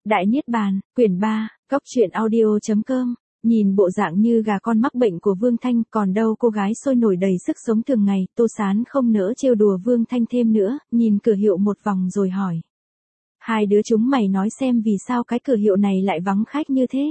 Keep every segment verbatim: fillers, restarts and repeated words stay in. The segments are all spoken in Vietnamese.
Đại Niết Bàn, quyển ba, góc truyện audio chấm com. Nhìn bộ dạng như gà con mắc bệnh của Vương Thanh, còn đâu cô gái sôi nổi đầy sức sống thường ngày, Tô Sán không nỡ trêu đùa Vương Thanh thêm nữa, nhìn cửa hiệu một vòng rồi hỏi. Hai đứa chúng mày nói xem vì sao cái cửa hiệu này lại vắng khách như thế?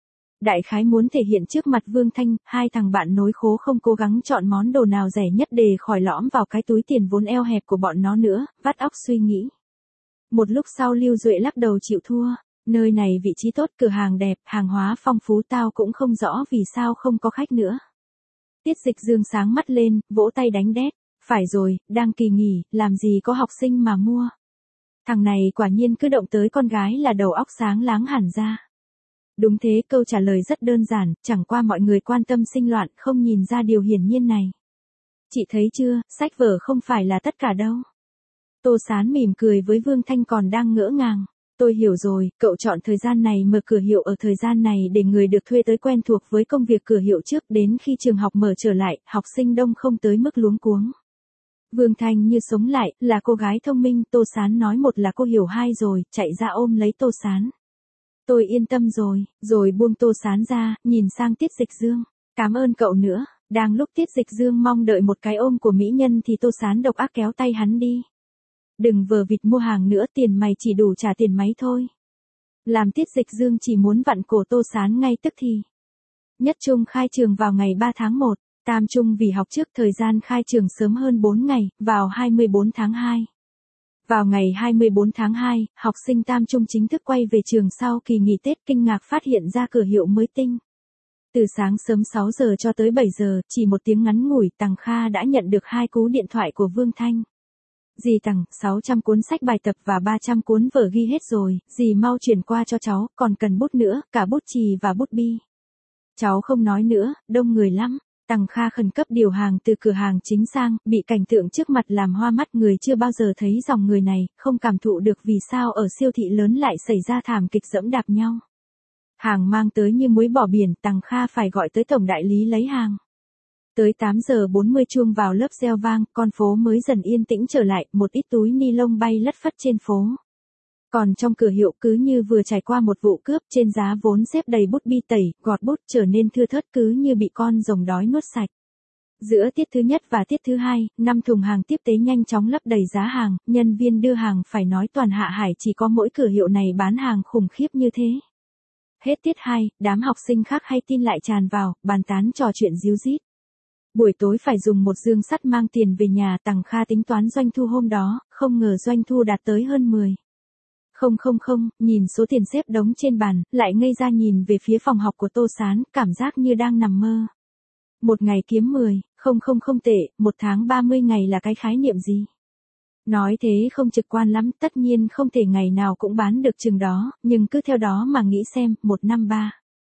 Đại khái muốn thể hiện trước mặt Vương Thanh, hai thằng bạn nối khố không cố gắng chọn món đồ nào rẻ nhất để khỏi lõm vào cái túi tiền vốn eo hẹp của bọn nó nữa, vắt óc suy nghĩ. Một lúc sau Lưu Duệ lắc đầu chịu thua. Nơi này vị trí tốt, cửa hàng đẹp, hàng hóa phong phú, tao cũng không rõ vì sao không có khách nữa. Tiết Dịch Dương sáng mắt lên, vỗ tay đánh đét. Phải rồi, đang kỳ nghỉ, làm gì có học sinh mà mua. Thằng này quả nhiên cứ động tới con gái là đầu óc sáng láng hẳn ra. Đúng thế, câu trả lời rất đơn giản, chẳng qua mọi người quan tâm sinh loạn, không nhìn ra điều hiển nhiên này. Chị thấy chưa, sách vở không phải là tất cả đâu. Tô Sán mỉm cười với Vương Thanh còn đang ngỡ ngàng. Tôi hiểu rồi, cậu chọn thời gian này mở cửa hiệu ở thời gian này để người được thuê tới quen thuộc với công việc cửa hiệu trước, đến khi trường học mở trở lại, học sinh đông không tới mức luống cuống. Vương Thanh như sống lại, là cô gái thông minh, Tô Sán nói một là cô hiểu hai rồi, chạy ra ôm lấy Tô Sán. Tôi yên tâm rồi, rồi buông Tô Sán ra, nhìn sang Tiết Dịch Dương. Cảm ơn cậu nữa. Đang lúc Tiết Dịch Dương mong đợi một cái ôm của mỹ nhân thì Tô Sán độc ác kéo tay hắn đi. Đừng vờ vịt mua hàng nữa, tiền mày chỉ đủ trả tiền máy thôi. Làm Tiết Dịch Dương chỉ muốn vặn cổ Tô Sán ngay tức thì. Nhất Trung khai trường vào ngày ba tháng một, Tam Trung vì học trước thời gian khai trường sớm hơn bốn ngày, vào hai mươi bốn tháng hai. Vào ngày hai mươi bốn tháng hai, học sinh Tam Trung chính thức quay về trường sau kỳ nghỉ Tết, kinh ngạc phát hiện ra cửa hiệu mới tinh. Từ sáng sớm sáu giờ cho tới bảy giờ, chỉ một tiếng ngắn ngủi, Tằng Kha đã nhận được hai cú điện thoại của Vương Thanh. Dì Tằng, sáu trăm cuốn sách bài tập và ba trăm cuốn vở ghi hết rồi, dì mau chuyển qua cho cháu, còn cần bút nữa, cả bút chì và bút bi. Cháu không nói nữa, đông người lắm. Tằng Kha khẩn cấp điều hàng từ cửa hàng chính sang, bị cảnh tượng trước mặt làm hoa mắt, người chưa bao giờ thấy dòng người này, không cảm thụ được vì sao ở siêu thị lớn lại xảy ra thảm kịch dẫm đạp nhau. Hàng mang tới như muối bỏ biển, Tằng Kha phải gọi tới tổng đại lý lấy hàng. Tới tám giờ bốn mươi chuông vào lớp reo vang, con phố mới dần yên tĩnh trở lại, một ít túi ni lông bay lất phất trên phố. Còn trong cửa hiệu cứ như vừa trải qua một vụ cướp, trên giá vốn xếp đầy bút bi tẩy, gọt bút trở nên thưa thớt cứ như bị con rồng đói nuốt sạch. Giữa tiết thứ nhất và tiết thứ hai, năm thùng hàng tiếp tế nhanh chóng lấp đầy giá hàng, nhân viên đưa hàng phải nói toàn Hạ Hải chỉ có mỗi cửa hiệu này bán hàng khủng khiếp như thế. Hết tiết hai, đám học sinh khác hay tin lại tràn vào, bàn tán trò chuyện ríu rít. Buổi tối phải dùng một dương sắt mang tiền về nhà, Tằng Kha tính toán doanh thu hôm đó, không ngờ doanh thu đạt tới hơn mười. Không không không, nhìn số tiền xếp đống trên bàn, lại ngây ra nhìn về phía phòng học của Tô Sán, cảm giác như đang nằm mơ. Một ngày kiếm mười, không không không tệ, một tháng ba mươi ngày là cái khái niệm gì? Nói thế không trực quan lắm, tất nhiên không thể ngày nào cũng bán được chừng đó, nhưng cứ theo đó mà nghĩ xem, một năm ba.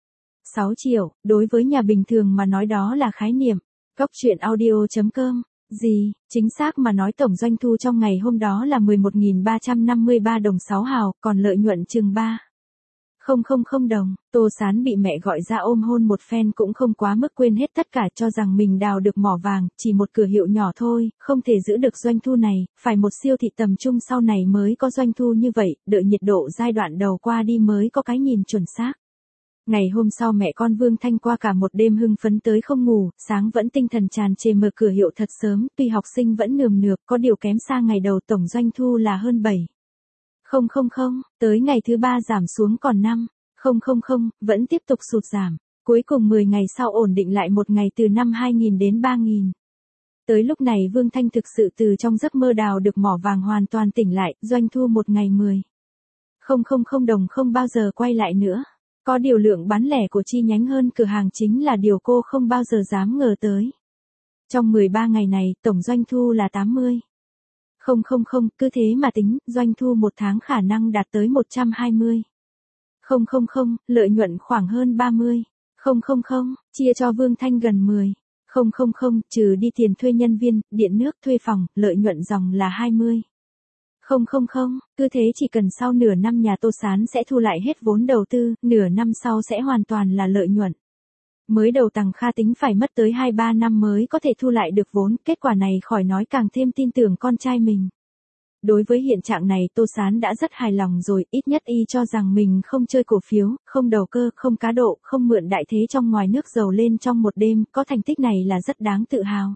sáu triệu, đối với nhà bình thường mà nói đó là khái niệm. Góc truyện audio chấm com. Gì, chính xác mà nói tổng doanh thu trong ngày hôm đó là mười một nghìn ba trăm năm mươi ba đồng sáu hào, còn lợi nhuận chừng ba. Không không không đồng, Tô Sán bị mẹ gọi ra ôm hôn một phen cũng không quá mức, quên hết tất cả, cho rằng mình đào được mỏ vàng, chỉ một cửa hiệu nhỏ thôi, không thể giữ được doanh thu này, phải một siêu thị tầm trung sau này mới có doanh thu như vậy, đợi nhiệt độ giai đoạn đầu qua đi mới có cái nhìn chuẩn xác. Ngày hôm sau mẹ con Vương Thanh qua cả một đêm hưng phấn tới không ngủ, sáng vẫn tinh thần tràn trề mở cửa hiệu thật sớm, tuy học sinh vẫn nườm nượp, có điều kém xa ngày đầu, tổng doanh thu là hơn bảy. Không không không, tới ngày thứ ba giảm xuống còn năm. Không không không, vẫn tiếp tục sụt giảm. Cuối cùng mười ngày sau ổn định lại một ngày từ năm hai nghìn đến ba nghìn. Tới lúc này Vương Thanh thực sự từ trong giấc mơ đào được mỏ vàng hoàn toàn tỉnh lại, doanh thu một ngày mười. Không không không đồng không bao giờ quay lại nữa. Có điều lượng bán lẻ của chi nhánh hơn cửa hàng chính là điều cô không bao giờ dám ngờ tới. Trong mười ba ngày này, tổng doanh thu là tám mươi. Không không không, cứ thế mà tính, doanh thu một tháng khả năng đạt tới một trăm hai mươi. Không không không, lợi nhuận khoảng hơn ba mươi. Không không không, chia cho Vương Thanh gần mười. Không không không, trừ đi tiền thuê nhân viên, điện nước, thuê phòng, lợi nhuận dòng là hai mươi. Không không không, cứ thế chỉ cần sau nửa năm nhà Tô Sán sẽ thu lại hết vốn đầu tư, nửa năm sau sẽ hoàn toàn là lợi nhuận. Mới đầu Tằng Kha tính phải mất tới hai ba năm mới có thể thu lại được vốn, kết quả này khỏi nói càng thêm tin tưởng con trai mình. Đối với hiện trạng này Tô Sán đã rất hài lòng rồi, ít nhất y cho rằng mình không chơi cổ phiếu, không đầu cơ, không cá độ, không mượn đại thế trong ngoài nước giàu lên trong một đêm, có thành tích này là rất đáng tự hào.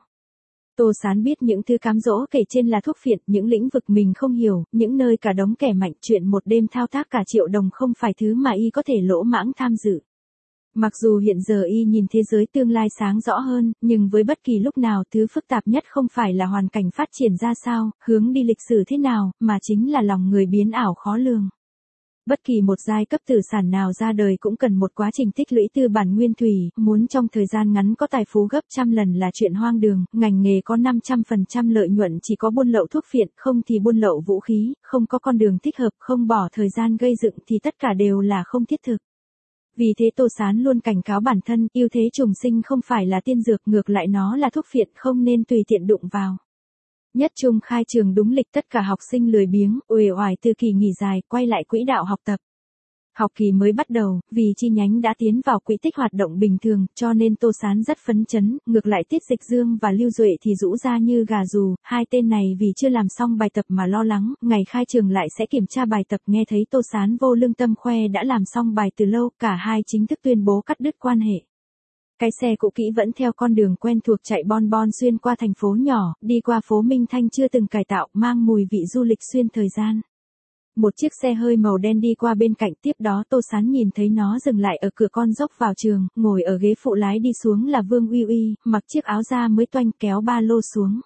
Tô Sán biết những thứ cám dỗ kể trên là thuốc phiện, những lĩnh vực mình không hiểu, những nơi cả đống kẻ mạnh, chuyện một đêm thao tác cả triệu đồng không phải thứ mà y có thể lỗ mãng tham dự. Mặc dù hiện giờ y nhìn thế giới tương lai sáng rõ hơn, nhưng với bất kỳ lúc nào thứ phức tạp nhất không phải là hoàn cảnh phát triển ra sao, hướng đi lịch sử thế nào, mà chính là lòng người biến ảo khó lường. Bất kỳ một giai cấp tử sản nào ra đời cũng cần một quá trình tích lũy tư bản nguyên thủy, muốn trong thời gian ngắn có tài phú gấp trăm lần là chuyện hoang đường, ngành nghề có năm trăm phần trăm lợi nhuận chỉ có buôn lậu thuốc phiện, không thì buôn lậu vũ khí, không có con đường thích hợp, không bỏ thời gian gây dựng thì tất cả đều là không thiết thực. Vì thế Tô Sán luôn cảnh cáo bản thân, ưu thế trùng sinh không phải là tiên dược, ngược lại nó là thuốc phiện, không nên tùy tiện đụng vào. Nhất trung khai trường đúng lịch, tất cả học sinh lười biếng, uể oải từ kỳ nghỉ dài, quay lại quỹ đạo học tập. Học kỳ mới bắt đầu, vì chi nhánh đã tiến vào quỹ tích hoạt động bình thường, cho nên Tô Sán rất phấn chấn, ngược lại Tiết Dịch Dương và Lưu Duệ thì rũ ra như gà rù, hai tên này vì chưa làm xong bài tập mà lo lắng, ngày khai trường lại sẽ kiểm tra bài tập, nghe thấy Tô Sán vô lương tâm khoe đã làm xong bài từ lâu, cả hai chính thức tuyên bố cắt đứt quan hệ. Cái xe cũ kỹ vẫn theo con đường quen thuộc chạy bon bon xuyên qua thành phố nhỏ, đi qua phố Minh Thanh chưa từng cải tạo, mang mùi vị du lịch xuyên thời gian. Một chiếc xe hơi màu đen đi qua bên cạnh, tiếp đó Tô Sán nhìn thấy nó dừng lại ở cửa con dốc vào trường, ngồi ở ghế phụ lái đi xuống là Vương Uy Uy, mặc chiếc áo da mới toanh, kéo ba lô xuống.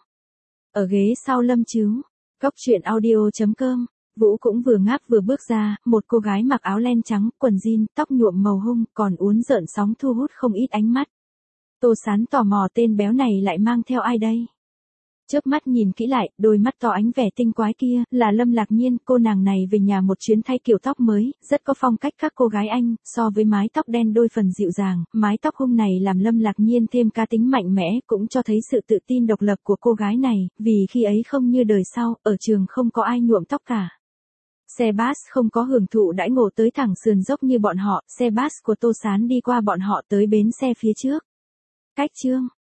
Ở ghế sau Lâm Chứ. Cóc truyện audio chấm com. Vũ cũng vừa ngáp vừa bước ra, một cô gái mặc áo len trắng, quần jean, tóc nhuộm màu hung, còn uốn rợn sóng thu hút không ít ánh mắt. Tô Sán tò mò tên béo này lại mang theo ai đây? Chớp mắt nhìn kỹ lại, đôi mắt to ánh vẻ tinh quái kia, là Lâm Lạc Nhiên, cô nàng này về nhà một chuyến thay kiểu tóc mới, rất có phong cách các cô gái Anh, so với mái tóc đen đôi phần dịu dàng, mái tóc hung này làm Lâm Lạc Nhiên thêm cá tính mạnh mẽ, cũng cho thấy sự tự tin độc lập của cô gái này, vì khi ấy không như đời sau, ở trường không có ai nhuộm tóc cả. Xe bus không có hưởng thụ đãi ngộ tới thẳng sườn dốc như bọn họ, xe bus của Tô Sán đi qua bọn họ tới bến xe phía trước. Cách chương